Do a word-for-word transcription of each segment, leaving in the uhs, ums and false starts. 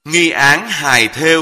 Nghi án hài thêu.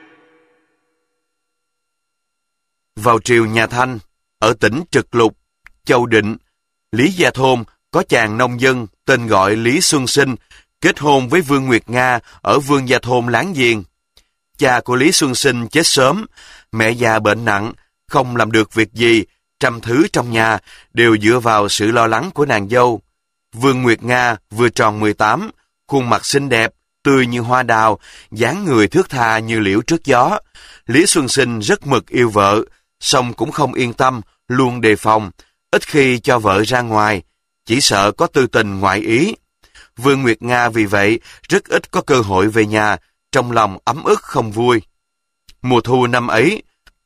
Vào triều nhà Thanh, ở tỉnh Trực Lục, Châu Định, Lý Gia Thôn có chàng nông dân tên gọi Lý Xuân Sinh kết hôn với Vương Nguyệt Nga ở Vương Gia Thôn láng giềng. Cha của Lý Xuân Sinh chết sớm, mẹ già bệnh nặng, không làm được việc gì, trăm thứ trong nhà đều dựa vào sự lo lắng của nàng dâu. Vương Nguyệt Nga vừa tròn mười tám, khuôn mặt xinh đẹp, tươi như hoa đào, dáng người thướt tha như liễu trước gió. Lý Xuân Sinh rất mực yêu vợ, song cũng không yên tâm, luôn đề phòng, ít khi cho vợ ra ngoài, chỉ sợ có tư tình ngoại ý. Vương Nguyệt Nga vì vậy rất ít có cơ hội về nhà, trong lòng ấm ức không vui. Mùa thu năm ấy,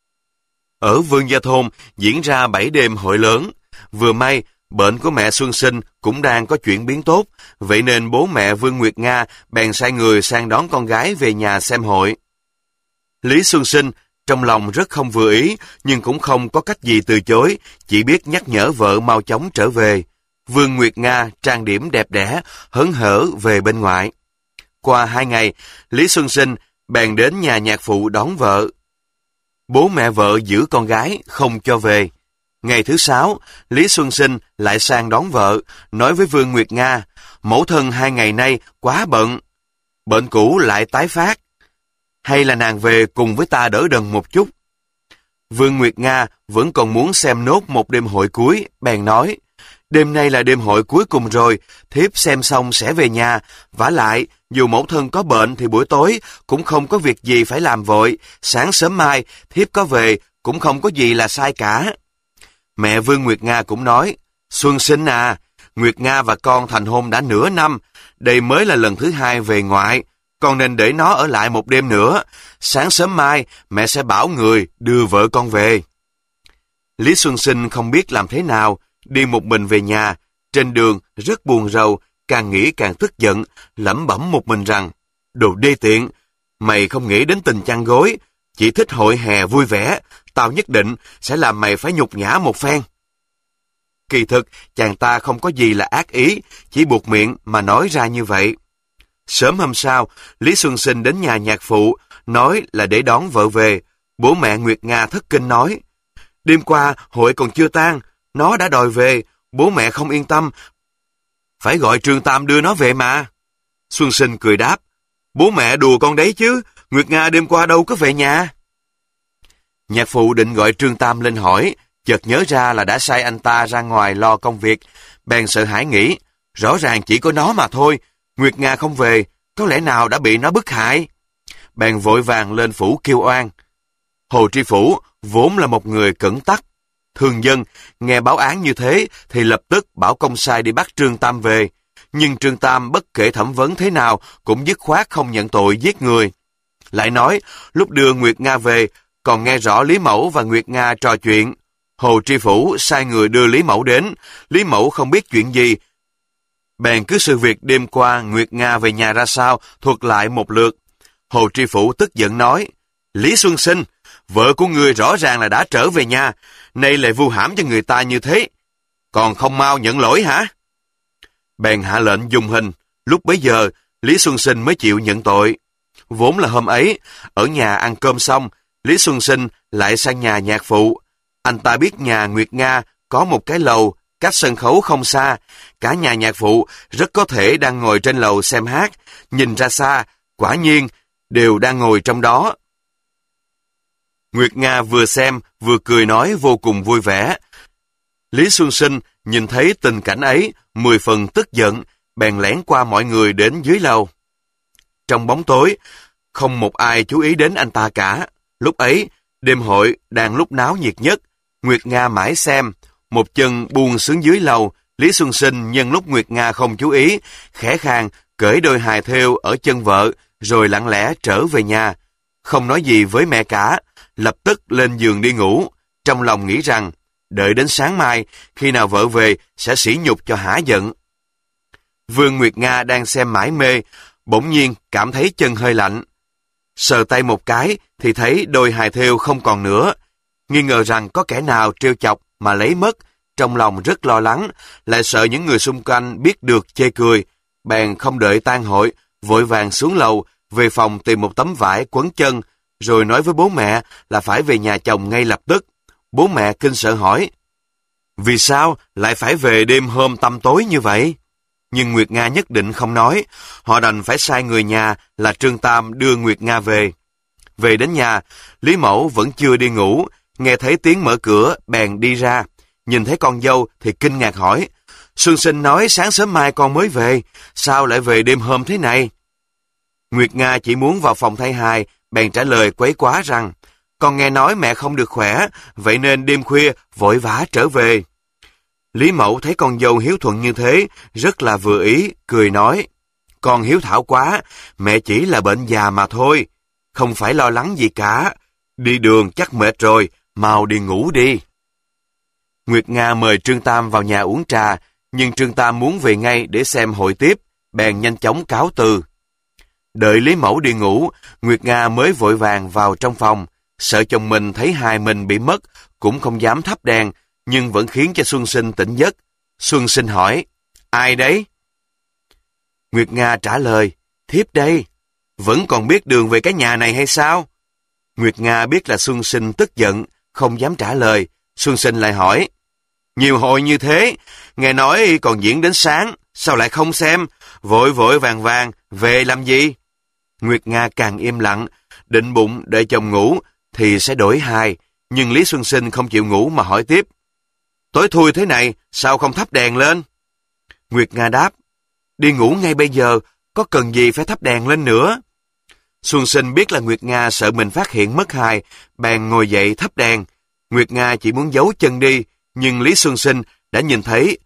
ở Vương Gia Thôn diễn ra bảy đêm hội lớn. Vừa may, bệnh của mẹ Xuân Sinh cũng đang có chuyển biến tốt, vậy nên bố mẹ Vương Nguyệt Nga bèn sai người sang đón con gái về nhà xem hội. Lý Xuân Sinh trong lòng rất không vừa ý, nhưng cũng không có cách gì từ chối, chỉ biết nhắc nhở vợ mau chóng trở về. Vương Nguyệt Nga trang điểm đẹp đẽ, hớn hở về bên ngoại. Qua hai ngày, Lý Xuân Sinh bèn đến nhà nhạc phụ đón vợ. Bố mẹ vợ giữ con gái, không cho về. Ngày thứ sáu, Lý Xuân Sinh lại sang đón vợ, nói với Vương Nguyệt Nga, mẫu thân hai ngày nay quá bận, bệnh cũ lại tái phát. Hay là nàng về cùng với ta đỡ đần một chút. Vương Nguyệt Nga vẫn còn muốn xem nốt một đêm hội cuối, bèn nói, đêm nay là đêm hội cuối cùng rồi, thiếp xem xong sẽ về nhà, vả lại, dù mẫu thân có bệnh thì buổi tối cũng không có việc gì phải làm vội, sáng sớm mai thiếp có về cũng không có gì là sai cả. Mẹ Vương Nguyệt Nga cũng nói, Xuân Sinh à, Nguyệt Nga và con thành hôn đã nửa năm, đây mới là lần thứ hai về ngoại, con nên để nó ở lại một đêm nữa, sáng sớm mai mẹ sẽ bảo người đưa vợ con về. Lý Xuân Sinh không biết làm thế nào, đi một mình về nhà, trên đường rất buồn rầu, càng nghĩ càng tức giận, lẩm bẩm một mình rằng, đồ đê tiện, mày không nghĩ đến tình chăn gối, chỉ thích hội hè vui vẻ, tao nhất định sẽ làm mày phải nhục nhã một phen. Kỳ thực, chàng ta không có gì là ác ý, chỉ buộc miệng mà nói ra như vậy. Sớm hôm sau, Lý Xuân Sinh đến nhà nhạc phụ, nói là để đón vợ về. Bố mẹ Nguyệt Nga thất kinh nói, đêm qua hội còn chưa tan, nó đã đòi về, bố mẹ không yên tâm, phải gọi Trương Tam đưa nó về mà. Xuân Sinh cười đáp, bố mẹ đùa con đấy chứ, Nguyệt Nga đêm qua đâu có về nhà. Nhạc phụ định gọi Trương Tam lên hỏi, chợt nhớ ra là đã sai anh ta ra ngoài lo công việc, bèn sợ hãi nghĩ, rõ ràng chỉ có nó mà thôi, Nguyệt Nga không về, có lẽ nào đã bị nó bức hại. Bèn vội vàng lên phủ kêu oan. Hồ Tri Phủ vốn là một người cẩn tắc, thường dân, nghe báo án như thế thì lập tức bảo công sai đi bắt Trương Tam về. Nhưng Trương Tam bất kể thẩm vấn thế nào cũng dứt khoát không nhận tội giết người. Lại nói, lúc đưa Nguyệt Nga về, còn nghe rõ Lý Mẫu và Nguyệt Nga trò chuyện. Hồ Tri Phủ sai người đưa Lý Mẫu đến, Lý Mẫu không biết chuyện gì. Bèn cứ sự việc đêm qua Nguyệt Nga về nhà ra sao, thuật lại một lượt. Hồ Tri Phủ tức giận nói, Lý Xuân Sinh, vợ của người rõ ràng là đã trở về nhà, nay lại vu hãm cho người ta như thế. Còn không mau nhận lỗi hả? Bèn hạ lệnh dùng hình, lúc bấy giờ Lý Xuân Sinh mới chịu nhận tội. Vốn là hôm ấy, ở nhà ăn cơm xong, Lý Xuân Sinh lại sang nhà nhạc phụ. Anh ta biết nhà Nguyệt Nga có một cái lầu, cách sân khấu không xa, cả nhà nhạc phụ rất có thể đang ngồi trên lầu xem hát, nhìn ra xa, quả nhiên đều đang ngồi trong đó. Nguyệt Nga vừa xem vừa cười nói vô cùng vui vẻ. Lý Xuân Sinh nhìn thấy tình cảnh ấy, mười phần tức giận, bèn lẻn qua mọi người đến dưới lầu. Trong bóng tối, không một ai chú ý đến anh ta cả. Lúc ấy, đêm hội đang lúc náo nhiệt nhất, Nguyệt Nga mãi xem, một chân buông xuống dưới lầu. Lý Xuân Sinh nhân lúc Nguyệt Nga không chú ý, khẽ khàng cởi đôi hài thêu ở chân vợ, rồi lặng lẽ trở về nhà. Không nói gì với mẹ cả, lập tức lên giường đi ngủ, trong lòng nghĩ rằng, đợi đến sáng mai, khi nào vợ về sẽ sỉ nhục cho hả giận. Vương Nguyệt Nga đang xem mãi mê, bỗng nhiên cảm thấy chân hơi lạnh. Sờ tay một cái thì thấy đôi hài thêu không còn nữa, nghi ngờ rằng có kẻ nào trêu chọc mà lấy mất, trong lòng rất lo lắng, lại sợ những người xung quanh biết được chê cười, bèn không đợi tan hội, vội vàng xuống lầu, về phòng tìm một tấm vải quấn chân, rồi nói với bố mẹ là phải về nhà chồng ngay lập tức. Bố mẹ kinh sợ hỏi, vì sao lại phải về đêm hôm tăm tối như vậy? Nhưng Nguyệt Nga nhất định không nói, họ đành phải sai người nhà là Trương Tam đưa Nguyệt Nga về. Về đến nhà, Lý Mẫu vẫn chưa đi ngủ, nghe thấy tiếng mở cửa, bèn đi ra. Nhìn thấy con dâu thì kinh ngạc hỏi, Xuân Sinh nói sáng sớm mai con mới về, sao lại về đêm hôm thế này? Nguyệt Nga chỉ muốn vào phòng thay hài, bèn trả lời quấy quá rằng, con nghe nói mẹ không được khỏe, vậy nên đêm khuya vội vã trở về. Lý Mẫu thấy con dâu hiếu thuận như thế, rất là vừa ý, cười nói, con hiếu thảo quá, mẹ chỉ là bệnh già mà thôi, không phải lo lắng gì cả, đi đường chắc mệt rồi, mau đi ngủ đi. Nguyệt Nga mời Trương Tam vào nhà uống trà, nhưng Trương Tam muốn về ngay để xem hội tiếp, bèn nhanh chóng cáo từ. Đợi Lý Mẫu đi ngủ, Nguyệt Nga mới vội vàng vào trong phòng, sợ chồng mình thấy hài mình bị mất, cũng không dám thắp đèn, nhưng vẫn khiến cho Xuân Sinh tỉnh giấc. Xuân Sinh hỏi, ai đấy? Nguyệt Nga trả lời, thiếp đây. Vẫn còn biết đường về cái nhà này hay sao? Nguyệt Nga biết là Xuân Sinh tức giận, không dám trả lời. Xuân Sinh lại hỏi, nhiều hội như thế, nghe nói còn diễn đến sáng, sao lại không xem, vội vội vàng vàng, về làm gì? Nguyệt Nga càng im lặng, định bụng đợi chồng ngủ, thì sẽ đổi hài, nhưng Lý Xuân Sinh không chịu ngủ mà hỏi tiếp, tối thui thế này, sao không thắp đèn lên? Nguyệt Nga đáp, đi ngủ ngay bây giờ, có cần gì phải thắp đèn lên nữa? Xuân Sinh biết là Nguyệt Nga sợ mình phát hiện mất hài, bèn ngồi dậy thắp đèn. Nguyệt Nga chỉ muốn giấu chân đi, nhưng Lý Xuân Sinh đã nhìn thấy.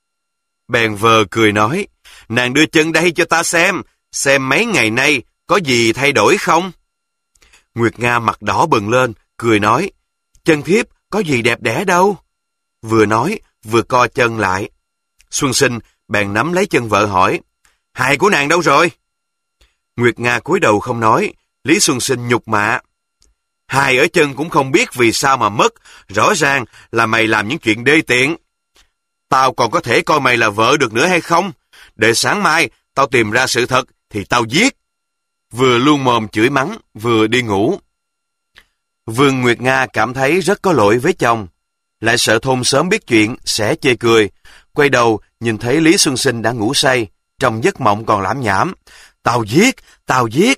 Bèn vờ cười nói, nàng đưa chân đây cho ta xem, xem mấy ngày nay có gì thay đổi không? Nguyệt Nga mặt đỏ bừng lên, cười nói, chân thiếp có gì đẹp đẽ đâu. Vừa nói, vừa co chân lại. Xuân Sinh bèn nắm lấy chân vợ hỏi, hài của nàng đâu rồi? Nguyệt Nga cúi đầu không nói. Lý Xuân Sinh nhục mạ, hài ở chân cũng không biết vì sao mà mất, rõ ràng là mày làm những chuyện đê tiện. Tao còn có thể coi mày là vợ được nữa hay không? Để sáng mai tao tìm ra sự thật thì tao giết. Vừa luôn mồm chửi mắng, vừa đi ngủ. Vương Nguyệt Nga cảm thấy rất có lỗi với chồng, lại sợ thôn sớm biết chuyện sẽ chê cười. Quay đầu nhìn thấy Lý Xuân Sinh đã ngủ say, trong giấc mộng còn lảm nhảm, tao giết, tao giết.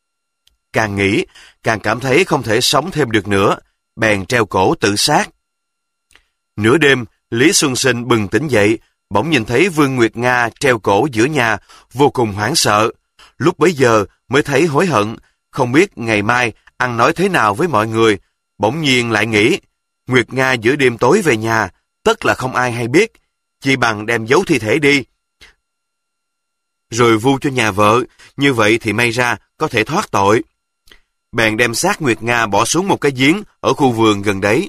Càng nghĩ, càng cảm thấy không thể sống thêm được nữa, bèn treo cổ tự sát. Nửa đêm, Lý Xuân Sinh bừng tỉnh dậy, bỗng nhìn thấy Vương Nguyệt Nga treo cổ giữa nhà, vô cùng hoảng sợ. Lúc bấy giờ mới thấy hối hận, không biết ngày mai ăn nói thế nào với mọi người. Bỗng nhiên lại nghĩ, Nguyệt Nga giữa đêm tối về nhà, tất là không ai hay biết, chỉ bằng đem giấu thi thể đi, rồi vu cho nhà vợ, như vậy thì may ra có thể thoát tội. Bèn đem xác Nguyệt Nga bỏ xuống một cái giếng ở khu vườn gần đấy.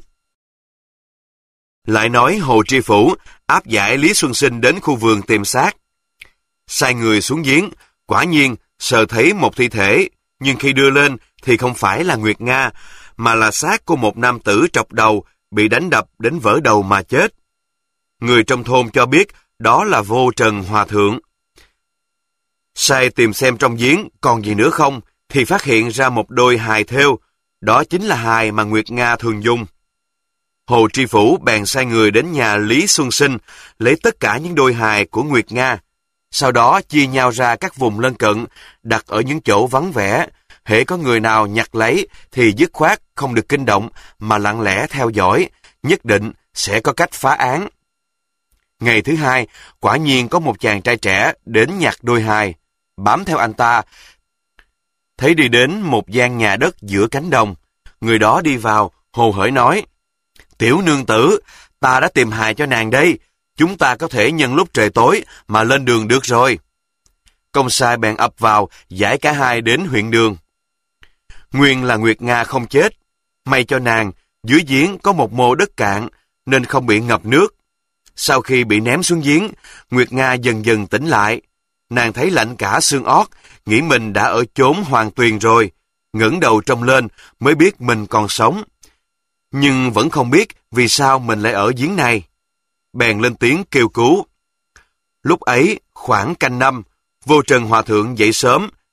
Lại nói Hồ Tri Phủ áp giải Lý Xuân Sinh đến khu vườn tìm xác. Sai người xuống giếng, quả nhiên sờ thấy một thi thể, nhưng khi đưa lên thì không phải là Nguyệt Nga, mà là xác của một nam tử trọc đầu bị đánh đập đến vỡ đầu mà chết. Người trong thôn cho biết đó là Vô Trần Hòa Thượng. Sai tìm xem trong giếng còn gì nữa không, thì phát hiện ra một đôi hài thêu, đó chính là hài mà Nguyệt Nga thường dùng. Hồ Tri Phủ bèn sai người đến nhà Lý Xuân Sinh, lấy tất cả những đôi hài của Nguyệt Nga, sau đó chia nhau ra các vùng lân cận, đặt ở những chỗ vắng vẻ. Hễ có người nào nhặt lấy thì dứt khoát không được kinh động, mà lặng lẽ theo dõi, nhất định sẽ có cách phá án. Ngày thứ hai, quả nhiên có một chàng trai trẻ đến nhặt đôi hài. Bám theo anh ta, thấy đi đến một gian nhà đất giữa cánh đồng. Người đó đi vào, hồ hởi nói, tiểu nương tử, ta đã tìm hài cho nàng đây, chúng ta có thể nhân lúc trời tối mà lên đường được rồi. Công sai bèn ập vào, giải cả hai đến huyện đường. Nguyên là Nguyệt Nga không chết, may cho nàng, dưới giếng có một mô đất cạn, nên không bị ngập nước. Sau khi bị ném xuống giếng, Nguyệt Nga dần dần tỉnh lại. Nàng thấy lạnh cả xương ót, nghĩ mình đã ở chốn Hoàng Tuyền rồi, ngẩng đầu trông lên mới biết mình còn sống. Nhưng vẫn không biết vì sao mình lại ở giếng này. Bèn lên tiếng kêu cứu. Lúc ấy, khoảng canh năm, Vô Trần Hòa Thượng dậy sớm,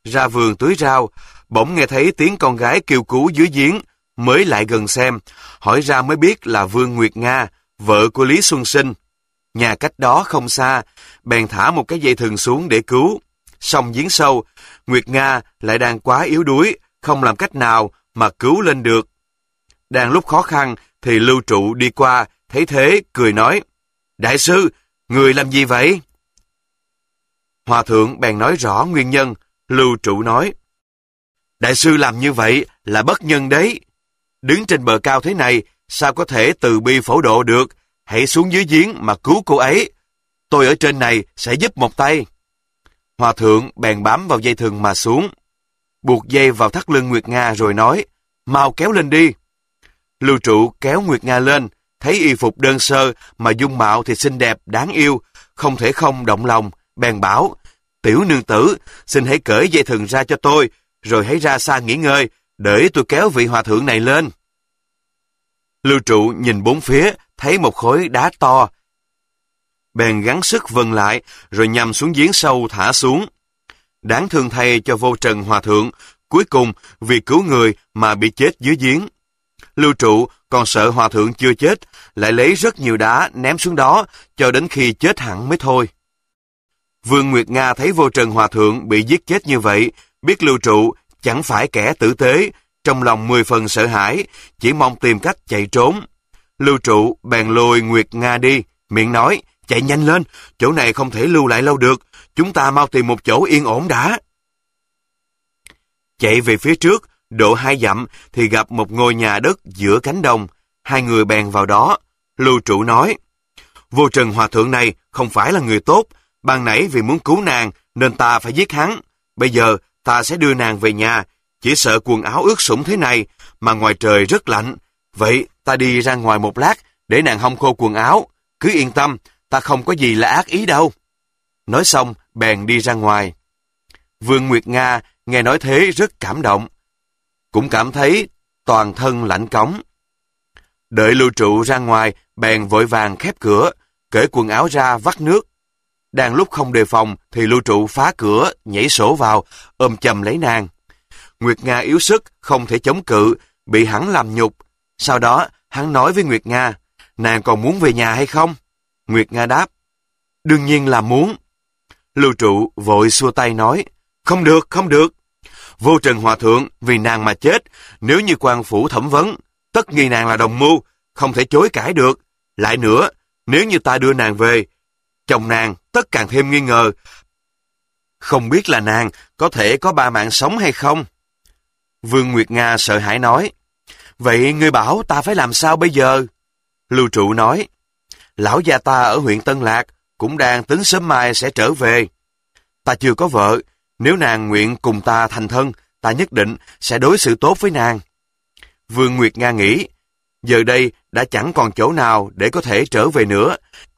ra vườn tưới rau, bỗng nghe thấy tiếng con gái kêu cứu dưới giếng, mới lại gần xem, hỏi ra mới biết là Vương Nguyệt Nga, vợ của Lý Xuân Sinh. Nhà cách đó không xa, bèn thả một cái dây thừng xuống để cứu. Xong giếng sâu, Nguyệt Nga lại đang quá yếu đuối, không làm cách nào mà cứu lên được. Đang lúc khó khăn thì Lưu Trụ đi qua, thấy thế cười nói: "Đại sư, người làm gì vậy?" Hòa thượng bèn nói rõ nguyên nhân. Lưu Trụ nói: "Đại sư làm như vậy là bất nhân đấy. Đứng trên bờ cao thế này, sao có thể từ bi phổ độ được? Hãy xuống dưới giếng mà cứu cô ấy. Tôi ở trên này sẽ giúp một tay." Hòa thượng bèn bám vào dây thừng mà xuống, buộc dây vào thắt lưng Nguyệt Nga rồi nói: "Mau kéo lên đi." Lưu Trụ kéo Nguyệt Nga lên, thấy y phục đơn sơ mà dung mạo thì xinh đẹp đáng yêu, không thể không động lòng, bèn bảo: "Tiểu nương tử, xin hãy cởi dây thừng ra cho tôi, rồi hãy ra xa nghỉ ngơi, để tôi kéo vị hòa thượng này lên." Lưu Trụ nhìn bốn phía, thấy một khối đá to, bèn gắng sức vần lại, rồi nhằm xuống giếng sâu thả xuống. Đáng thương thay cho Vô Trần Hòa thượng, cuối cùng vì cứu người mà bị chết dưới giếng. Lưu Trụ còn sợ Hòa thượng chưa chết, lại lấy rất nhiều đá ném xuống đó, cho đến khi chết hẳn mới thôi. Vương Nguyệt Nga thấy Vô Trần Hòa thượng bị giết chết như vậy, biết Lưu Trụ chẳng phải kẻ tử tế, trong lòng mười phần sợ hãi, chỉ mong tìm cách chạy trốn. Lưu Trụ bèn lôi Nguyệt Nga đi, miệng nói: "Chạy nhanh lên, chỗ này không thể lưu lại lâu được, chúng ta mau tìm một chỗ yên ổn đã." Chạy về phía trước, độ hai dặm thì gặp một ngôi nhà đất giữa cánh đồng, hai người bèn vào đó. Lưu Trụ nói: "Vô Trần Hòa thượng này không phải là người tốt, ban nãy vì muốn cứu nàng nên ta phải giết hắn. Bây giờ ta sẽ đưa nàng về nhà, chỉ sợ quần áo ướt sũng thế này mà ngoài trời rất lạnh. Vậy ta đi ra ngoài một lát để nàng hong khô quần áo. Cứ yên tâm, ta không có gì là ác ý đâu." Nói xong bèn đi ra ngoài. Vương Nguyệt Nga nghe nói thế rất cảm động, cũng cảm thấy toàn thân lạnh cóng. Đợi Lưu Trụ ra ngoài, bèn vội vàng khép cửa, cởi quần áo ra vắt nước. Đang lúc không đề phòng thì Lưu Trụ phá cửa, nhảy sổ vào, ôm chầm lấy nàng. Nguyệt Nga yếu sức, không thể chống cự, bị hắn làm nhục. Sau đó hắn nói với Nguyệt Nga: "Nàng còn muốn về nhà hay không?" Nguyệt Nga đáp: "Đương nhiên là muốn." Lưu Trụ vội xua tay nói: "Không được, không được. Vô Trần Hòa thượng vì nàng mà chết, nếu như quan phủ thẩm vấn, tất nghi nàng là đồng mưu, không thể chối cãi được. Lại nữa, nếu như ta đưa nàng về, chồng nàng tất càng thêm nghi ngờ. Không biết là nàng có thể có ba mạng sống hay không." Vương Nguyệt Nga sợ hãi nói: "Vậy ngươi bảo ta phải làm sao bây giờ?" Lưu Trụ nói: "Lão gia ta ở huyện Tân Lạc cũng đang tính sớm mai sẽ trở về. Ta chưa có vợ, nếu nàng nguyện cùng ta thành thân, ta nhất định sẽ đối xử tốt với nàng." Vương Nguyệt Nga nghĩ, giờ đây đã chẳng còn chỗ nào để có thể trở về nữa,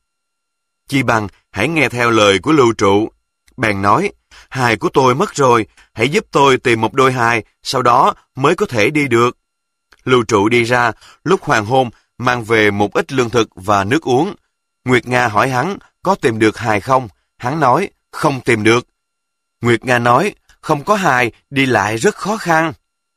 chi bằng hãy nghe theo lời của Lưu Trụ. Bèn nói: "Hài của tôi mất rồi, hãy giúp tôi tìm một đôi hài, sau đó mới có thể đi được." Lưu Trụ đi ra, lúc hoàng hôn mang về một ít lương thực và nước uống. Nguyệt Nga hỏi hắn có tìm được hài không? Hắn nói không tìm được. Nguyệt Nga nói không có hài, đi lại rất khó khăn.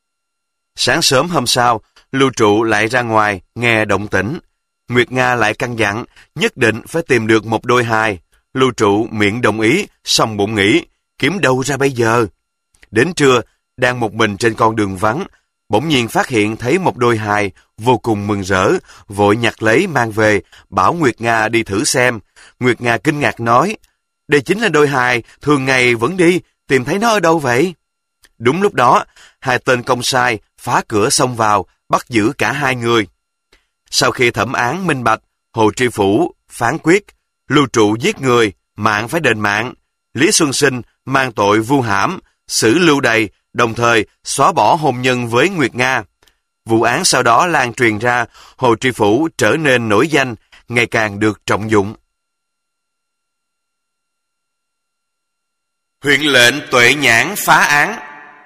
Sáng sớm hôm sau, Lưu Trụ lại ra ngoài nghe động tĩnh. Nguyệt Nga lại căn dặn nhất định phải tìm được một đôi hài. Lưu Trụ miệng đồng ý, xong bụng nghĩ kiếm đâu ra bây giờ. Đến trưa, đang một mình trên con đường vắng, bỗng nhiên phát hiện thấy một đôi hài, vô cùng mừng rỡ, vội nhặt lấy mang về, bảo Nguyệt Nga đi thử xem. Nguyệt Nga kinh ngạc nói: "Đây chính là đôi hài thường ngày vẫn đi, tìm thấy nó ở đâu vậy?" Đúng lúc đó, hai tên công sai phá cửa xông vào, bắt giữ cả hai người. Sau khi thẩm án minh bạch, Hồ Tri Phủ phán quyết Lưu Trụ giết người, mạng phải đền mạng. Lý Xuân Sinh mang tội vu hãm, xử Lưu Đầy, đồng thời xóa bỏ hôn nhân với Nguyệt Nga. Vụ án sau đó lan truyền ra, Hồ Tri Phủ trở nên nổi danh, ngày càng được trọng dụng. Huyện lệnh Tuệ Nhãn phá án.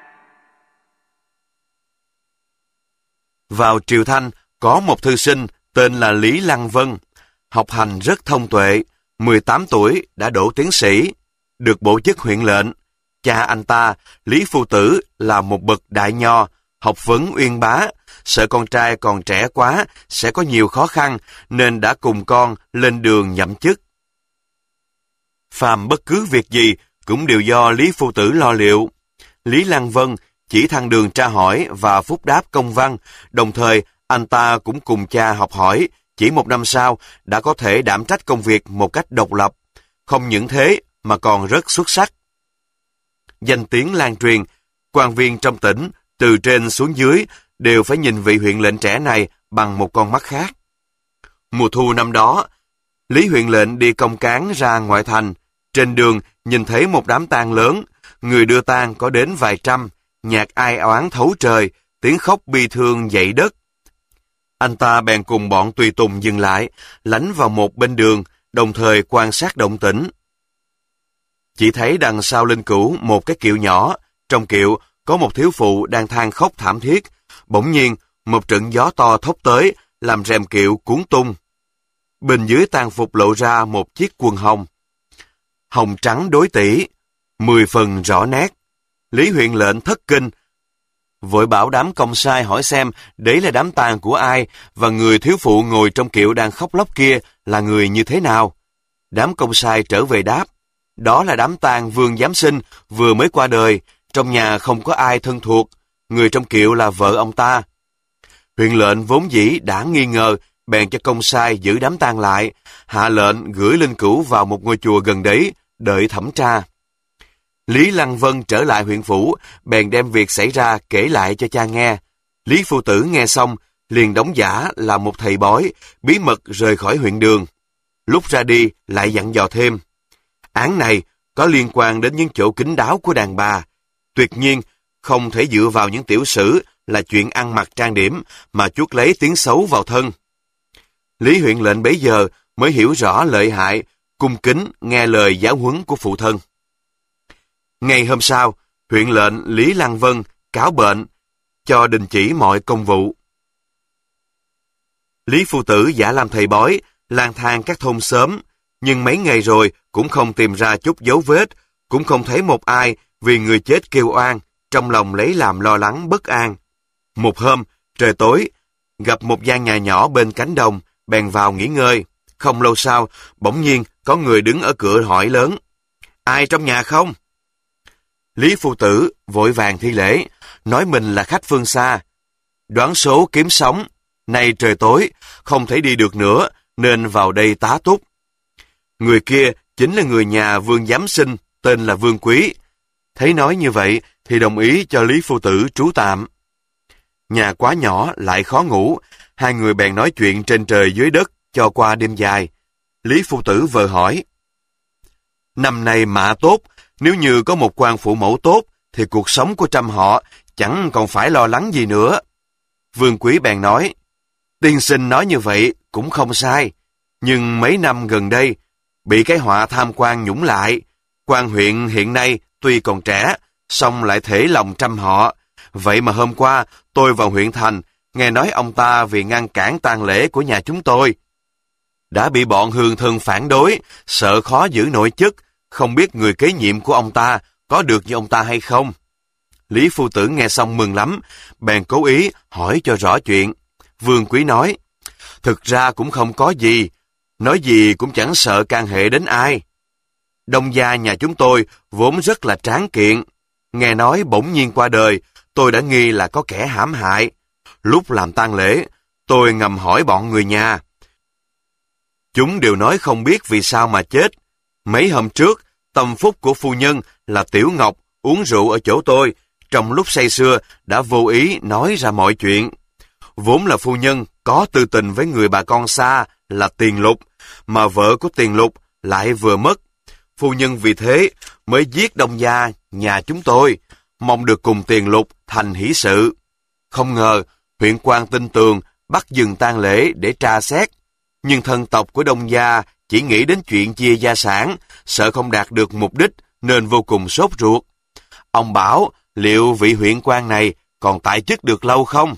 Vào triều Thanh, có một thư sinh tên là Lý Lăng Vân, học hành rất thông tuệ, mười tám tuổi đã đỗ tiến sĩ, được bổ chức huyện lệnh. Cha anh ta, Lý Phu Tử, là một bậc đại nho, học vấn uyên bá, sợ con trai còn trẻ quá sẽ có nhiều khó khăn nên đã cùng con lên đường nhậm chức. Phàm bất cứ việc gì cũng đều do Lý Phu Tử lo liệu. Lý Lăng Vân chỉ thăng đường tra hỏi và phúc đáp công văn, đồng thời anh ta cũng cùng cha học hỏi, chỉ một năm sau đã có thể đảm trách công việc một cách độc lập. Không những thế mà còn rất xuất sắc. Danh tiếng lan truyền, quan viên trong tỉnh, từ trên xuống dưới, đều phải nhìn vị huyện lệnh trẻ này bằng một con mắt khác. Mùa thu năm đó, Lý huyện lệnh đi công cán ra ngoại thành. Trên đường nhìn thấy một đám tang lớn, người đưa tang có đến vài trăm, nhạc ai oán thấu trời, tiếng khóc bi thương dậy đất. Anh ta bèn cùng bọn tùy tùng dừng lại, lánh vào một bên đường, đồng thời quan sát động tĩnh. Chỉ thấy đằng sau Linh Cữu một cái kiệu nhỏ, trong kiệu có một thiếu phụ đang than khóc thảm thiết. Bỗng nhiên, một trận gió to thốc tới, làm rèm kiệu cuốn tung. Bên dưới tang phục lộ ra một chiếc quần hồng. Hồng trắng đối tỷ, mười phần rõ nét. Lý huyện lệnh thất kinh, vội bảo đám công sai hỏi xem đấy là đám tang của ai và người thiếu phụ ngồi trong kiệu đang khóc lóc kia là người như thế nào. Đám công sai trở về đáp, đó là đám tang Vương Giám Sinh vừa mới qua đời, trong nhà không có ai thân thuộc, người trong kiệu là vợ ông ta. Huyện lệnh vốn dĩ đã nghi ngờ, bèn cho công sai giữ đám tang lại, hạ lệnh gửi Linh Cữu vào một ngôi chùa gần đấy, đợi thẩm tra. Lý Lăng Vân trở lại huyện phủ, bèn đem việc xảy ra kể lại cho cha nghe. Lý Phu Tử nghe xong, liền đóng giả là một thầy bói, bí mật rời khỏi huyện đường. Lúc ra đi, lại dặn dò thêm. Án này có liên quan đến những chỗ kín đáo của đàn bà. Tuyệt nhiên, không thể dựa vào những tiểu sử là chuyện ăn mặc trang điểm mà chuốc lấy tiếng xấu vào thân. Lý huyện lệnh bấy giờ mới hiểu rõ lợi hại, cung kính nghe lời giáo huấn của phụ thân. Ngày hôm sau, huyện lệnh Lý Lăng Vân cáo bệnh, cho đình chỉ mọi công vụ. Lý Phu Tử giả làm thầy bói, lang thang các thôn xóm, nhưng mấy ngày rồi cũng không tìm ra chút dấu vết, cũng không thấy một ai vì người chết kêu oan, trong lòng lấy làm lo lắng bất an. Một hôm, trời tối, gặp một gian nhà nhỏ bên cánh đồng, bèn vào nghỉ ngơi. Không lâu sau, bỗng nhiên có người đứng ở cửa hỏi lớn, ai trong nhà không? Lý Phu Tử vội vàng thi lễ, nói mình là khách phương xa. Đoán số kiếm sống, nay trời tối, không thể đi được nữa, nên vào đây tá túc. Người kia chính là người nhà Vương Giám Sinh, tên là Vương Quý. Thấy nói như vậy thì đồng ý cho Lý Phu Tử trú tạm. Nhà quá nhỏ lại khó ngủ, hai người bèn nói chuyện trên trời dưới đất cho qua đêm dài. Lý Phu Tử vờ hỏi, năm nay mạ tốt, nếu như có một quan phụ mẫu tốt thì cuộc sống của trăm họ chẳng còn phải lo lắng gì nữa. Vương Quý bèn nói, tiên sinh nói như vậy cũng không sai, nhưng mấy năm gần đây bị cái họa tham quan nhũng lại. Quan huyện hiện nay tuy còn trẻ, song lại thể lòng trăm họ. Vậy mà hôm qua tôi vào huyện thành, nghe nói ông ta vì ngăn cản tang lễ của nhà chúng tôi đã bị bọn hương thân phản đối, sợ khó giữ nổi chức, không biết người kế nhiệm của ông ta có được như ông ta hay không. Lý Phu Tử nghe xong mừng lắm, bèn cố ý hỏi cho rõ chuyện. Vương Quý nói, thực ra cũng không có gì, nói gì cũng chẳng sợ can hệ đến ai. Đông gia nhà chúng tôi vốn rất là tráng kiện, nghe nói bỗng nhiên qua đời, tôi đã nghi là có kẻ hãm hại. Lúc làm tang lễ, tôi ngầm hỏi bọn người nhà. Chúng đều nói không biết vì sao mà chết. Mấy hôm trước, tâm phúc của phu nhân là Tiểu Ngọc uống rượu ở chỗ tôi, trong lúc say sưa đã vô ý nói ra mọi chuyện. Vốn là phu nhân có tư tình với người bà con xa là Tiền Lục, mà vợ của Tiền Lục lại vừa mất. Phu nhân vì thế mới giết Đông gia nhà chúng tôi, mong được cùng Tiền Lục thành hỷ sự. Không ngờ huyện quan tin tường bắt dừng tang lễ để tra xét, nhưng thân tộc của Đông gia chỉ nghĩ đến chuyện chia gia sản, sợ không đạt được mục đích nên vô cùng sốt ruột. Ông bảo liệu vị huyện quan này còn tại chức được lâu không?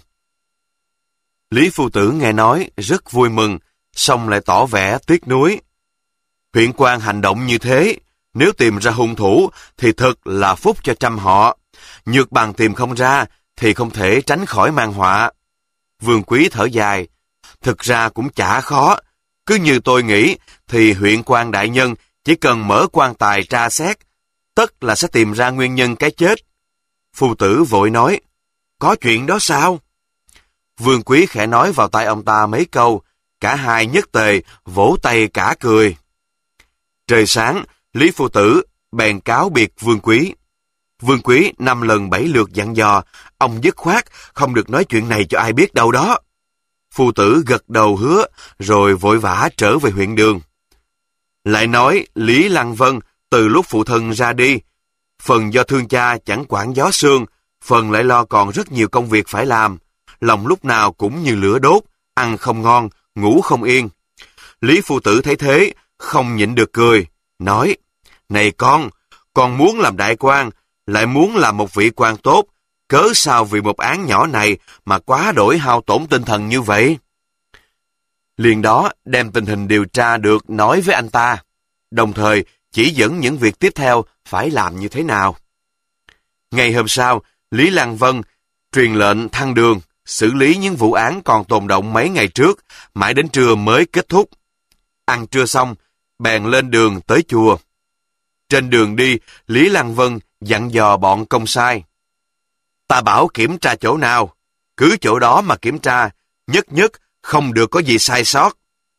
Lý Phu Tử nghe nói rất vui mừng, song lại tỏ vẻ tiếc nuối. Huyện quan hành động như thế, Nếu tìm ra hung thủ thì thật là phúc cho trăm họ. Nhược bằng tìm không ra thì không thể tránh khỏi mang họa. Vương Quý thở dài. Thực ra cũng chả khó. Cứ như tôi nghĩ thì huyện quan đại nhân chỉ cần mở quan tài tra xét, tất là sẽ tìm ra nguyên nhân cái chết. Phu tử vội nói, có chuyện đó sao? Vương Quý khẽ nói vào tai ông ta mấy câu, cả hai nhất tề vỗ tay cả cười. Trời sáng, Lý phu tử bèn cáo biệt Vương Quý. Vương Quý năm lần bảy lượt dặn dò, ông dứt khoát không được nói chuyện này cho ai biết đâu đó. Phu tử gật đầu hứa, rồi vội vã trở về huyện đường. Lại nói Lý Lăng Vân từ lúc phụ thân ra đi, phần do thương cha chẳng quản gió sương, phần lại lo còn rất nhiều công việc phải làm, lòng lúc nào cũng như lửa đốt, ăn không ngon, ngủ không yên. Lý phu tử thấy thế, không nhịn được cười, nói, này con, con muốn làm đại quan, lại muốn làm một vị quan tốt, cớ sao vì một án nhỏ này mà quá đổi hao tổn tinh thần như vậy? Liền đó đem tình hình điều tra được nói với anh ta, đồng thời chỉ dẫn những việc tiếp theo phải làm như thế nào. Ngày hôm sau, Lý Lăng Vân truyền lệnh thăng đường, xử lý những vụ án còn tồn động mấy ngày trước, mãi đến trưa mới kết thúc. Ăn trưa xong, bèn lên đường tới chùa. Trên đường đi, Lý Lăng Vân dặn dò bọn công sai. Ta bảo kiểm tra chỗ nào, cứ chỗ đó mà kiểm tra, nhất nhất không được có gì sai sót.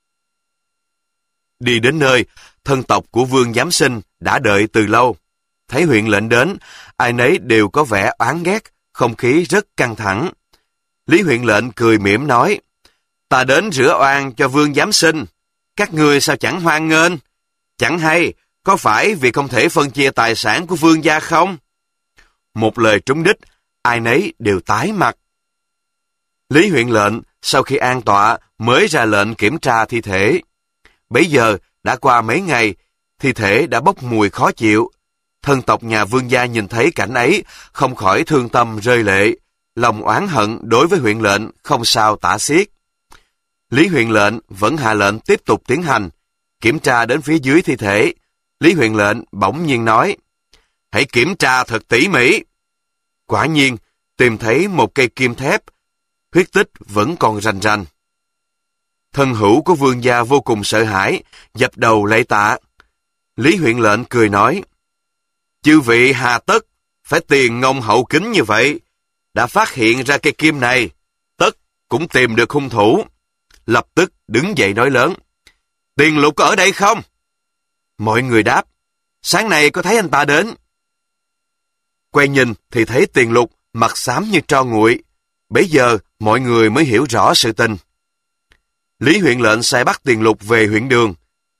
Đi đến nơi, thân tộc của Vương Giám Sinh đã đợi từ lâu. Thấy huyện lệnh đến, ai nấy đều có vẻ oán ghét, không khí rất căng thẳng. Lý huyện lệnh cười mỉm nói, ta đến rửa oan cho Vương Giám Sinh, các ngươi sao chẳng hoan nghênh? Chẳng hay, có phải vì không thể phân chia tài sản của Vương gia không? Một lời trúng đích, ai nấy đều tái mặt. Lý huyện lệnh sau khi an tọa mới ra lệnh kiểm tra thi thể. Bấy giờ đã qua mấy ngày, thi thể đã bốc mùi khó chịu. Thân tộc nhà Vương gia nhìn thấy cảnh ấy, không khỏi thương tâm rơi lệ, lòng oán hận đối với huyện lệnh không sao tả xiết. Lý huyện lệnh vẫn hạ lệnh tiếp tục tiến hành, kiểm tra đến phía dưới thi thể. Lý huyện lệnh bỗng nhiên nói, hãy kiểm tra thật tỉ mỉ. Quả nhiên, tìm thấy một cây kim thép, huyết tích vẫn còn rành rành. Thân hữu của Vương gia vô cùng sợ hãi, dập đầu lạy tạ. Lý huyện lệnh cười nói, chư vị hà tất phải tiền ngông hậu kính như vậy, đã phát hiện ra cây kim này, tất cũng tìm được hung thủ. Lập tức đứng dậy nói lớn, Tiền Lục có ở đây không? Mọi người đáp, sáng nay có thấy anh ta đến. Quay nhìn thì thấy Tiền Lục mặt xám như tro nguội. Bấy giờ mọi người mới hiểu rõ sự tình. Lý huyện lệnh sai bắt Tiền Lục về huyện đường.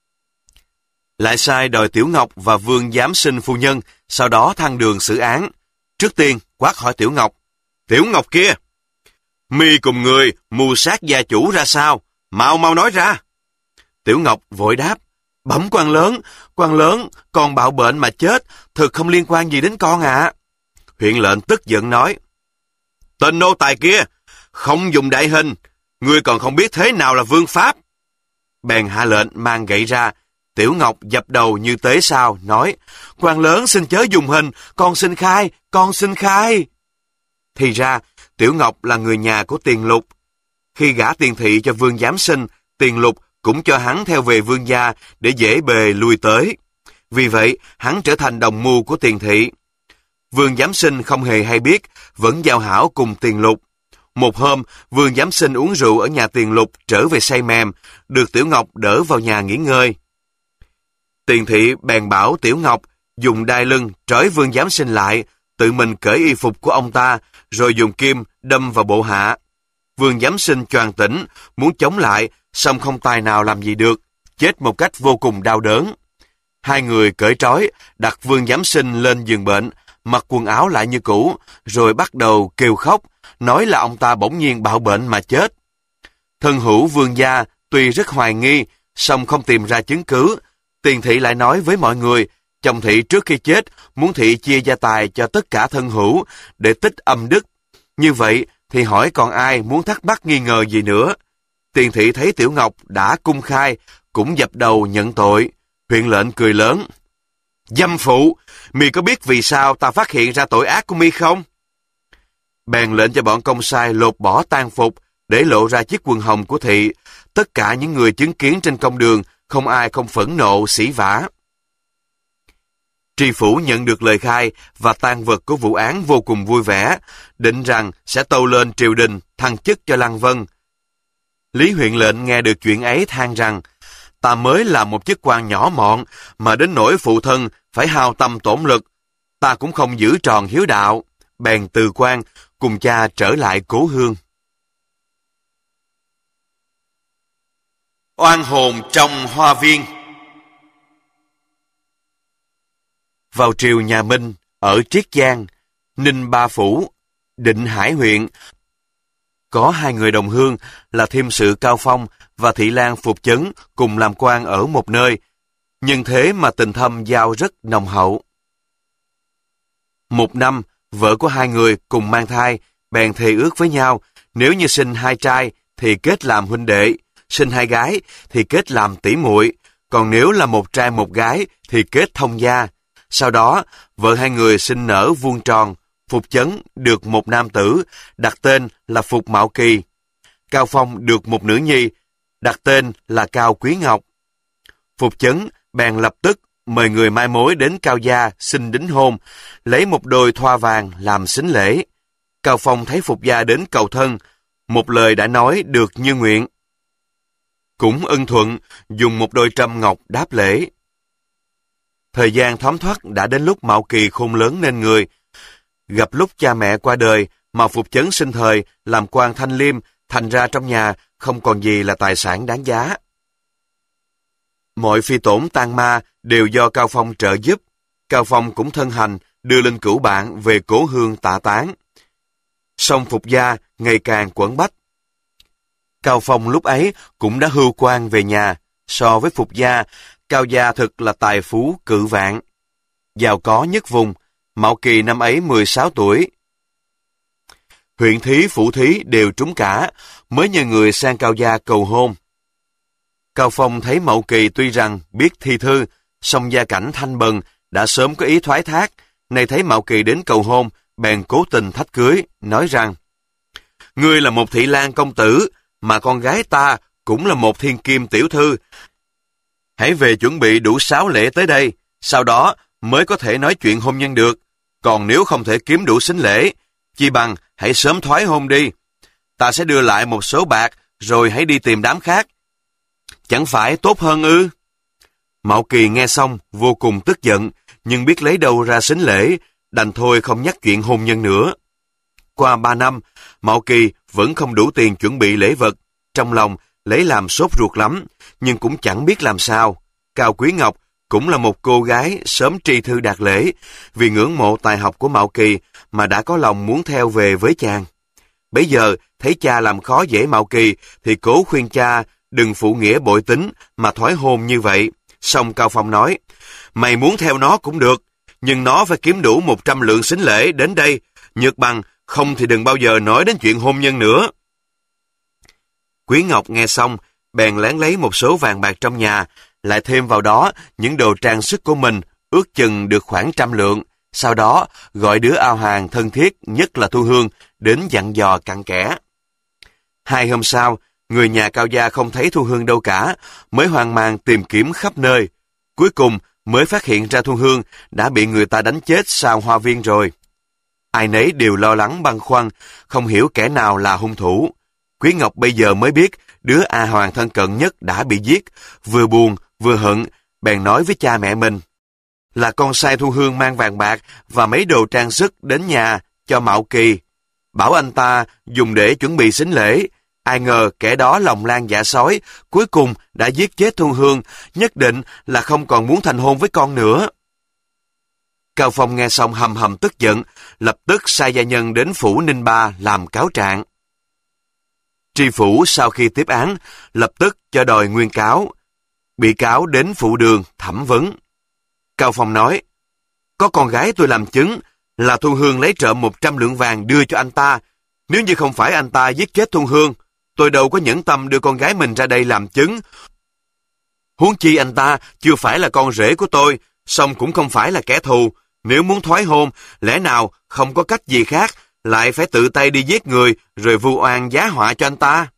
Lại sai đòi Tiểu Ngọc và Vương Giám Sinh phu nhân, sau đó thăng đường xử án. Trước tiên quát hỏi Tiểu Ngọc, Tiểu Ngọc kia, mi cùng người mưu sát gia chủ ra sao? Mau mau nói ra. Tiểu Ngọc vội đáp, bẩm quan lớn, quan lớn, con bạo bệnh mà chết, thực không liên quan gì đến con ạ. À. Huyện lệnh tức giận nói, tên nô tài kia, không dùng đại hình, ngươi còn không biết thế nào là vương pháp. Bèn hạ lệnh mang gậy ra. Tiểu Ngọc dập đầu như tế sao, nói, quan lớn xin chớ dùng hình, con xin khai, con xin khai. Thì ra, Tiểu Ngọc là người nhà của Tiền Lục. Khi gả tiền thị cho Vương Giám Sinh, Tiền Lục cũng cho hắn theo về Vương gia để dễ bề lui tới. Vì vậy, hắn trở thành đồng mưu của Tiền thị. Vương Giám Sinh không hề hay biết, vẫn giao hảo cùng Tiền Lục. Một hôm, Vương Giám Sinh uống rượu ở nhà Tiền Lục trở về say mềm, được Tiểu Ngọc đỡ vào nhà nghỉ ngơi. Tiền thị bèn bảo Tiểu Ngọc dùng đai lưng trói Vương Giám Sinh lại, tự mình cởi y phục của ông ta, rồi dùng kim đâm vào bộ hạ. Vương Giám Sinh choàng tỉnh, muốn chống lại, song không tài nào làm gì được, chết một cách vô cùng đau đớn. Hai người cởi trói, đặt Vương Giám Sinh lên giường bệnh, mặc quần áo lại như cũ, rồi bắt đầu kêu khóc, nói là ông ta bỗng nhiên bạo bệnh mà chết. Thân hữu Vương gia tuy rất hoài nghi, song không tìm ra chứng cứ. Tiền thị lại nói với mọi người, chồng thị trước khi chết muốn thị chia gia tài cho tất cả thân hữu để tích âm đức. Như vậy thì hỏi còn ai muốn thắc mắc nghi ngờ gì nữa. Tiền thị thấy Tiểu Ngọc đã cung khai, cũng dập đầu nhận tội. Huyện lệnh cười lớn, Dâm phụ, mi có biết vì sao ta phát hiện ra tội ác của mi không? Bèn lệnh cho bọn công sai lột bỏ tang phục, để lộ ra chiếc quần hồng của thị. Tất cả những người chứng kiến trên công đường, không ai không phẫn nộ, sỉ vả. Tri phủ nhận được lời khai và tang vật của vụ án vô cùng vui vẻ, định rằng sẽ tâu lên triều đình, thăng chức cho Lăng Vân. Lý huyện lệnh nghe được chuyện ấy than rằng, ta mới là một chức quan nhỏ mọn, mà đến nỗi phụ thân phải hao tâm tổn lực, ta cũng không giữ tròn hiếu đạo. Bèn từ quan, cùng cha trở lại cố hương. Oan hồn trong hoa viên. Vào triều nhà Minh, ở Triết Giang, Ninh Ba Phủ, Định Hải huyện, có hai người đồng hương là thiêm sự Cao Phong và thị lang Phục Chấn cùng làm quan ở một nơi, nhưng thế mà tình thâm giao rất nồng hậu. Một năm, vợ của hai người cùng mang thai, bèn thề ước với nhau, nếu như sinh hai trai thì kết làm huynh đệ, sinh hai gái thì kết làm tỷ muội, còn nếu là một trai một gái thì kết thông gia. Sau đó, vợ hai người sinh nở vuông tròn, Phục Chấn được một nam tử, đặt tên là Phục Mạo Kỳ. Cao Phong được một nữ nhi, đặt tên là Cao Quý Ngọc. Phục Chấn bèn lập tức mời người mai mối đến Cao gia xin đính hôn, lấy một đôi thoa vàng làm sính lễ. Cao Phong thấy Phục gia đến cầu thân, một lời đã nói được như nguyện. Cũng ưng thuận, dùng một đôi trâm ngọc đáp lễ. Thời gian thấm thoát đã đến lúc Mạo Kỳ khôn lớn nên người. Gặp lúc cha mẹ qua đời mà Phục Chấn sinh thời làm quan thanh liêm, thành ra trong nhà không còn gì là tài sản đáng giá. Mọi phi tổn tang ma đều do Cao Phong trợ giúp. Cao Phong cũng thân hành đưa linh cữu bạn về cố hương tạ táng. Song Phục gia ngày càng quẫn bách. Cao Phong lúc ấy cũng đã hưu quan về nhà. So với Phục gia, Cao gia thực là tài phú cự vạn, giàu có nhất vùng. Mạo Kỳ năm ấy mười sáu tuổi. Huyện thí, phủ thí đều trúng cả, mới nhờ người sang Cao gia cầu hôn. Cao Phong thấy Mạo Kỳ tuy rằng biết thi thư, song gia cảnh thanh bần, đã sớm có ý thoái thác, nay thấy Mạo Kỳ đến cầu hôn, bèn cố tình thách cưới, nói rằng: Ngươi là một thị lang công tử, mà con gái ta cũng là một thiên kim tiểu thư. Hãy về chuẩn bị đủ sáu lễ tới đây, sau đó mới có thể nói chuyện hôn nhân được. Còn nếu không thể kiếm đủ sính lễ, chi bằng hãy sớm thoái hôn đi. Ta sẽ đưa lại một số bạc, rồi hãy đi tìm đám khác. Chẳng phải tốt hơn ư? Mạo Kỳ nghe xong vô cùng tức giận, nhưng biết lấy đâu ra sính lễ, đành thôi không nhắc chuyện hôn nhân nữa. Qua ba năm, Mạo Kỳ vẫn không đủ tiền chuẩn bị lễ vật, trong lòng lấy làm sốt ruột lắm, nhưng cũng chẳng biết làm sao. Cao Quý Ngọc cũng là một cô gái sớm tri thư đạt lễ, vì ngưỡng mộ tài học của Mạo Kỳ mà đã có lòng muốn theo về với chàng. Bấy giờ thấy cha làm khó dễ Mạo Kỳ thì cố khuyên cha đừng phụ nghĩa bội tính mà thoái hôn như vậy. Song Cao Phong nói: Mày muốn theo nó cũng được, nhưng nó phải kiếm đủ một trăm lượng sính lễ đến đây, nhược bằng không thì đừng bao giờ nói đến chuyện hôn nhân nữa. Quý Ngọc nghe xong bèn lén lấy một số vàng bạc trong nhà, lại thêm vào đó những đồ trang sức của mình, ước chừng được khoảng trăm lượng. Sau đó gọi đứa ao hàng thân thiết nhất là Thu Hương đến dặn dò cặn kẽ. Hai hôm sau, người nhà Cao gia không thấy Thu Hương đâu cả, mới hoang mang tìm kiếm khắp nơi. Cuối cùng mới phát hiện ra Thu Hương đã bị người ta đánh chết sau hoa viên rồi. Ai nấy đều lo lắng băn khoăn, không hiểu kẻ nào là hung thủ. Quý Ngọc bây giờ mới biết đứa A Hoàng thân cận nhất đã bị giết, vừa buồn vừa hận, bèn nói với cha mẹ mình là con sai Thu Hương mang vàng bạc và mấy đồ trang sức đến nhà cho Mạo Kỳ, bảo anh ta dùng để chuẩn bị sính lễ. Ai ngờ kẻ đó lòng lan dạ sói, cuối cùng đã giết chết Thu Hương, nhất định là không còn muốn thành hôn với con nữa. Cao Phong nghe xong hầm hầm tức giận, lập tức sai gia nhân đến phủ Ninh Ba làm cáo trạng. Tri phủ sau khi tiếp án, lập tức cho đòi nguyên cáo. Bị cáo đến phủ đường thẩm vấn. Cao Phong nói: Có con gái tôi làm chứng là Thu Hương lấy trộm một trăm lượng vàng đưa cho anh ta. Nếu như không phải anh ta giết chết Thu Hương, tôi đâu có nhẫn tâm đưa con gái mình ra đây làm chứng. Huống chi anh ta chưa phải là con rể của tôi, song cũng không phải là kẻ thù. Nếu muốn thoái hôn, lẽ nào không có cách gì khác, lại phải tự tay đi giết người, rồi vu oan giá họa cho anh ta?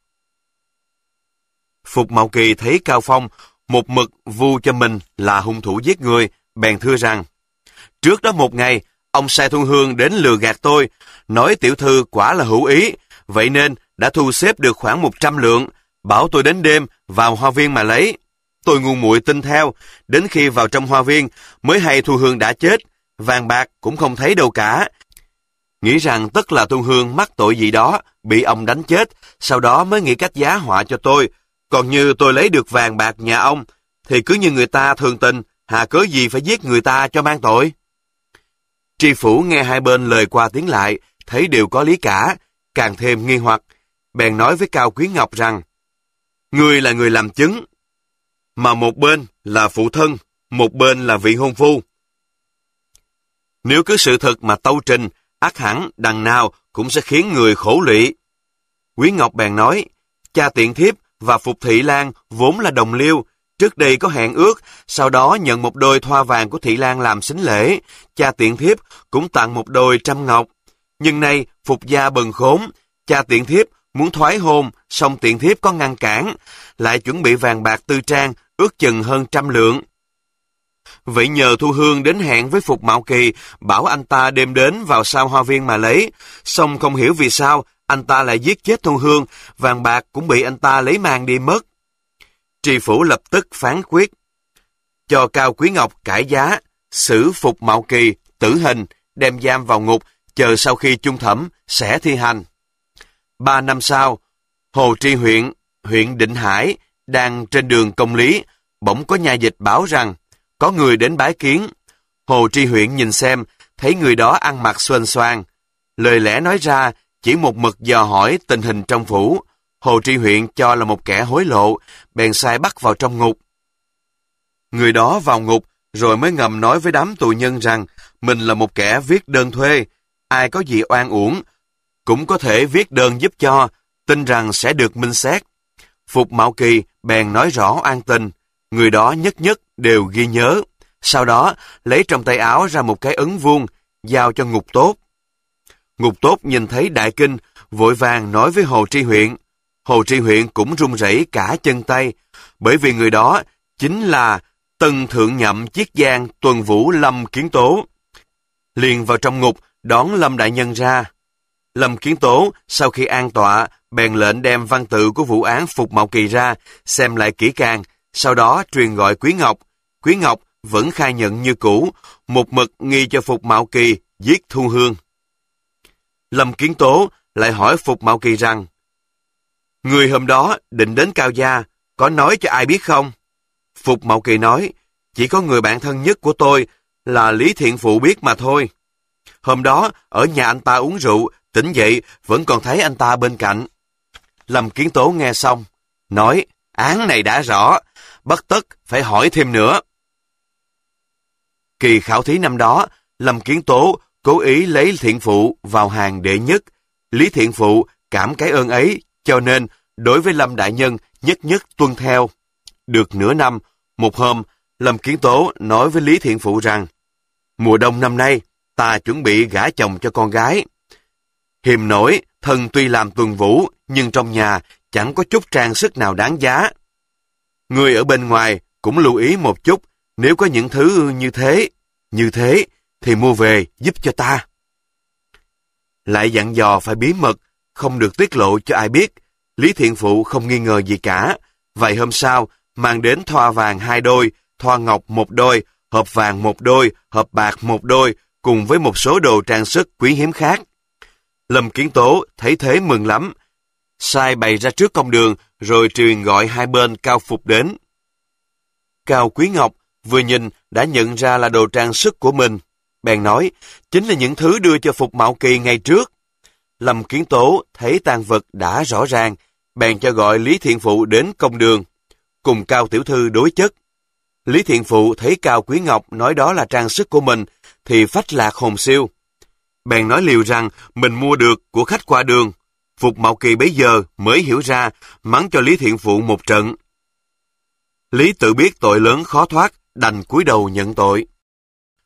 Phục Mạo Kỳ thấy Cao Phong một mực vu cho mình là hung thủ giết người, bèn thưa rằng, trước đó một ngày, ông sai Thu Hương đến lừa gạt tôi, nói tiểu thư quả là hữu ý, vậy nên đã thu xếp được khoảng một trăm lượng, bảo tôi đến đêm vào hoa viên mà lấy. Tôi ngu muội tin theo, đến khi vào trong hoa viên mới hay Thu Hương đã chết, vàng bạc cũng không thấy đâu cả. Nghĩ rằng tất là Thu Hương mắc tội gì đó, bị ông đánh chết, sau đó mới nghĩ cách giá họa cho tôi. Còn như tôi lấy được vàng bạc nhà ông, thì cứ như người ta thường tình, hà cớ gì phải giết người ta cho mang tội. Tri Phủ nghe hai bên lời qua tiếng lại, thấy đều có lý cả, càng thêm nghi hoặc, bèn nói với Cao Quý Ngọc rằng, ngươi là người làm chứng, mà một bên là phụ thân, một bên là vị hôn phu. Nếu cứ sự thật mà tâu trình, ắt hẳn đằng nào cũng sẽ khiến người khổ lụy. Quý Ngọc bèn nói, cha tiện thiếp và Phục Thị Lan vốn là đồng liêu, trước đây có hẹn ước, sau đó nhận một đôi thoa vàng của Thị Lan làm sính lễ, cha tiện thiếp cũng tặng một đôi trăm ngọc. Nhưng nay Phục gia bần khốn, cha tiện thiếp muốn thoái hôn, song tiện thiếp có ngăn cản, lại chuẩn bị vàng bạc tư trang, ước chừng hơn trăm lượng. Vậy nhờ Thu Hương đến hẹn với Phục Mạo Kỳ, bảo anh ta đêm đến vào sau hoa viên mà lấy, song không hiểu vì sao anh ta lại giết chết Thu Hương, vàng bạc cũng bị anh ta lấy mang đi mất. Tri Phủ lập tức phán quyết, cho Cao Quý Ngọc cải giá, xử Phục Mạo Kỳ tử hình, đem giam vào ngục, chờ sau khi chung thẩm sẽ thi hành. Ba năm sau, Hồ Tri huyện, huyện Định Hải, đang trên đường công lý, bỗng có nhà dịch báo rằng có người đến bái kiến. Hồ Tri huyện nhìn xem, thấy người đó ăn mặc xuên xoan. Lời lẽ nói ra, chỉ một mực dò hỏi tình hình trong phủ. Hồ Tri huyện cho là một kẻ hối lộ, bèn sai bắt vào trong ngục. Người đó vào ngục, rồi mới ngầm nói với đám tù nhân rằng mình là một kẻ viết đơn thuê, ai có gì oan uổng, cũng có thể viết đơn giúp cho, tin rằng sẽ được minh xét. Phục Mạo Kỳ bèn nói rõ oan tình, người đó nhất nhất đều ghi nhớ. Sau đó, lấy trong tay áo ra một cái ấn vuông, giao cho Ngục Tốt. Ngục Tốt nhìn thấy đại kinh, vội vàng nói với Hồ Tri huyện. Hồ Tri huyện cũng run rẩy cả chân tay, bởi vì người đó chính là tân thượng nhậm Chiết Giang Tuần Vũ Lâm Kiến Tố. Liền vào trong ngục, đón Lâm đại nhân ra. Lâm Kiến Tố, sau khi an tọa, bèn lệnh đem văn tự của vụ án Phục Mạo Kỳ ra, xem lại kỹ càng, sau đó truyền gọi Quý Ngọc. Quý Ngọc vẫn khai nhận như cũ, một mực nghi cho Phục Mạo Kỳ giết Thu Hương. Lâm Kiến Tố lại hỏi Phục Mạo Kỳ rằng, người hôm đó định đến Cao Gia, có nói cho ai biết không? Phục Mạo Kỳ nói, chỉ có người bạn thân nhất của tôi là Lý Thiện Phụ biết mà thôi. Hôm đó, ở nhà anh ta uống rượu, tỉnh dậy vẫn còn thấy anh ta bên cạnh. Lâm Kiến Tố nghe xong, nói, án này đã rõ, bất tất phải hỏi thêm nữa. Kỳ khảo thí năm đó, Lâm Kiến Tố cố ý lấy Thiện Phụ vào hàng đệ nhất. Lý Thiện Phụ cảm cái ơn ấy, cho nên đối với Lâm đại nhân nhất nhất tuân theo. Được nửa năm, một hôm, Lâm Kiến Tố nói với Lý Thiện Phụ rằng, mùa đông năm nay, ta chuẩn bị gả chồng cho con gái. Hiềm nổi, thân tuy làm tuần vũ, nhưng trong nhà chẳng có chút trang sức nào đáng giá. Người ở bên ngoài cũng lưu ý một chút, nếu có những thứ như thế, như thế, thì mua về giúp cho ta. Lại dặn dò phải bí mật, không được tiết lộ cho ai biết. Lý Thiện Phụ không nghi ngờ gì cả. Vậy hôm sau, mang đến thoa vàng hai đôi, thoa ngọc một đôi, hộp vàng một đôi, hộp bạc một đôi, cùng với một số đồ trang sức quý hiếm khác. Lâm Kiến Tố thấy thế mừng lắm, sai bày ra trước công đường, rồi truyền gọi hai bên Cao Phục đến. Cao Quý Ngọc vừa nhìn đã nhận ra là đồ trang sức của mình, bèn nói, chính là những thứ đưa cho Phục Mạo Kỳ ngày trước. Lâm Kiến Tố thấy tang vật đã rõ ràng, bèn cho gọi Lý Thiện Phụ đến công đường, cùng Cao Tiểu Thư đối chất. Lý Thiện Phụ thấy Cao Quý Ngọc nói đó là trang sức của mình, thì phách lạc hồn siêu. Bèn nói liều rằng mình mua được của khách qua đường. Phục Mạo Kỳ bấy giờ mới hiểu ra, mắng cho Lý Thiện Phụ một trận. Lý tự biết tội lớn khó thoát, đành cúi đầu nhận tội.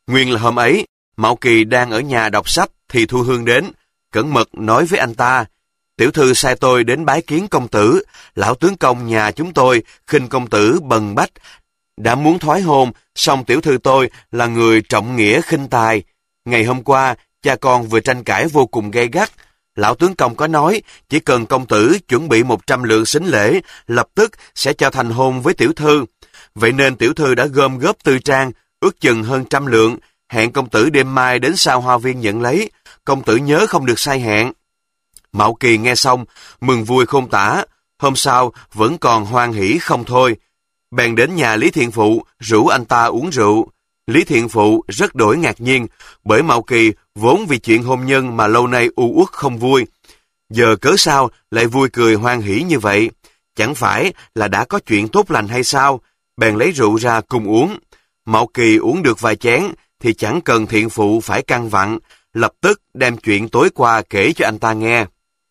Nguyên là hôm ấy, Mạo Kỳ đang ở nhà đọc sách thì Thu Hương đến, cẩn mật nói với anh ta: tiểu thư sai tôi đến bái kiến công tử, lão tướng công nhà chúng tôi khinh công tử bần bách, đã muốn thoái hôn, song tiểu thư tôi là người trọng nghĩa khinh tài. Ngày hôm qua, cha con vừa tranh cãi vô cùng gay gắt. Lão tướng công có nói, chỉ cần công tử chuẩn bị một trăm lượng sính lễ, lập tức sẽ cho thành hôn với tiểu thư. Vậy nên tiểu thư đã gom góp tư trang, ước chừng hơn trăm lượng, hẹn công tử đêm mai đến Sao Hoa Viên nhận lấy. Công tử nhớ không được sai hẹn. Mạo Kỳ nghe xong, mừng vui khôn tả. Hôm sau, vẫn còn hoan hỉ không thôi. Bèn đến nhà Lý Thiện Phụ, rủ anh ta uống rượu. Lý Thiện Phụ rất đổi ngạc nhiên, bởi Mạo Kỳ vốn vì chuyện hôn nhân mà lâu nay u uất không vui. Giờ cớ sao lại vui cười hoan hỉ như vậy? Chẳng phải là đã có chuyện tốt lành hay sao? Bèn lấy rượu ra cùng uống. Mạo Kỳ uống được vài chén, thì chẳng cần Thiện Phụ phải căn vặn, lập tức đem chuyện tối qua kể cho anh ta nghe.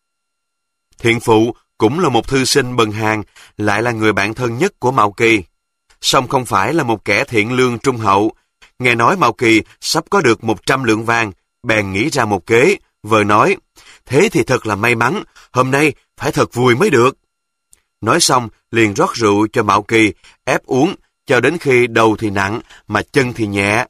Thiện Phụ cũng là một thư sinh bần hàn, lại là người bạn thân nhất của Mạo Kỳ. Song không phải là một kẻ thiện lương trung hậu. Nghe nói Mạo Kỳ sắp có được một trăm lượng vàng, bèn nghĩ ra một kế, vờ nói: thế thì thật là may mắn, hôm nay phải thật vui mới được. Nói xong liền rót rượu cho Mạo Kỳ, ép uống, cho đến khi đầu thì nặng, mà chân thì nhẹ.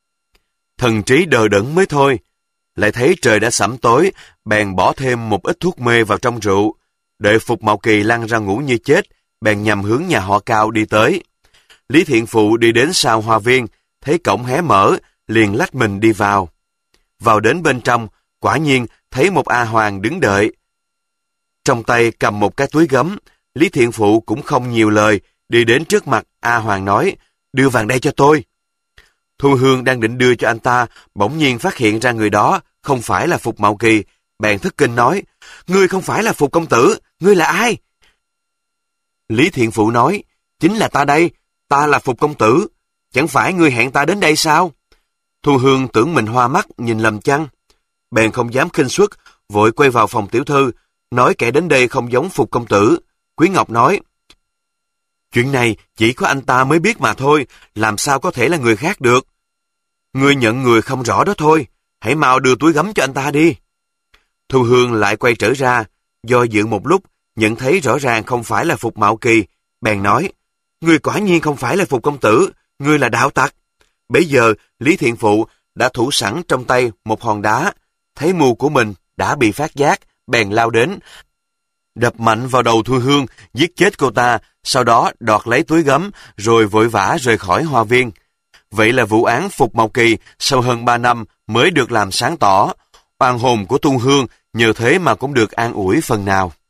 Thần trí đờ đẫn mới thôi. Lại thấy trời đã sẫm tối, bèn bỏ thêm một ít thuốc mê vào trong rượu. Đợi phục Mạo Kỳ lăn ra ngủ như chết, bèn nhằm hướng nhà họ Cao đi tới. Lý Thiện Phụ đi đến Sao Hoa Viên, thấy cổng hé mở, liền lách mình đi vào. Vào đến bên trong, quả nhiên thấy một A Hoàng đứng đợi. Trong tay cầm một cái túi gấm, Lý Thiện Phụ cũng không nhiều lời, đi đến trước mặt A Hoàng nói: đưa vàng đây cho tôi. Thu Hương đang định đưa cho anh ta, bỗng nhiên phát hiện ra người đó không phải là Phục Mạo Kỳ, bèn thất kinh nói: ngươi không phải là Phục công tử, ngươi là ai? Lý Thiện Phụ nói: chính là ta đây, ta là Phục công tử, chẳng phải ngươi hẹn ta đến đây sao? Thu Hương tưởng mình hoa mắt nhìn lầm chăng, bèn không dám khinh suất, vội quay vào phòng tiểu thư, nói kẻ đến đây không giống Phục công tử. Quý Ngọc nói: chuyện này chỉ có anh ta mới biết mà thôi, làm sao có thể là người khác được. Ngươi nhận người không rõ đó thôi, hãy mau đưa túi gấm cho anh ta đi. Thu Hương lại quay trở ra, do dự một lúc, nhận thấy rõ ràng không phải là Phục Mạo Kỳ, bèn nói: ngươi quả nhiên không phải là Phục công tử, ngươi là đạo tặc. Bấy giờ Lý Thiện Phụ đã thủ sẵn trong tay một hòn đá, thấy mưu của mình đã bị phát giác, bèn lao đến, đập mạnh vào đầu Thu Hương, giết chết cô ta, sau đó đoạt lấy túi gấm, rồi vội vã rời khỏi hoa viên. Vậy là vụ án Phục Mạo Kỳ sau hơn ba năm mới được làm sáng tỏ. Oan hồn của Thu Hương nhờ thế mà cũng được an ủi phần nào.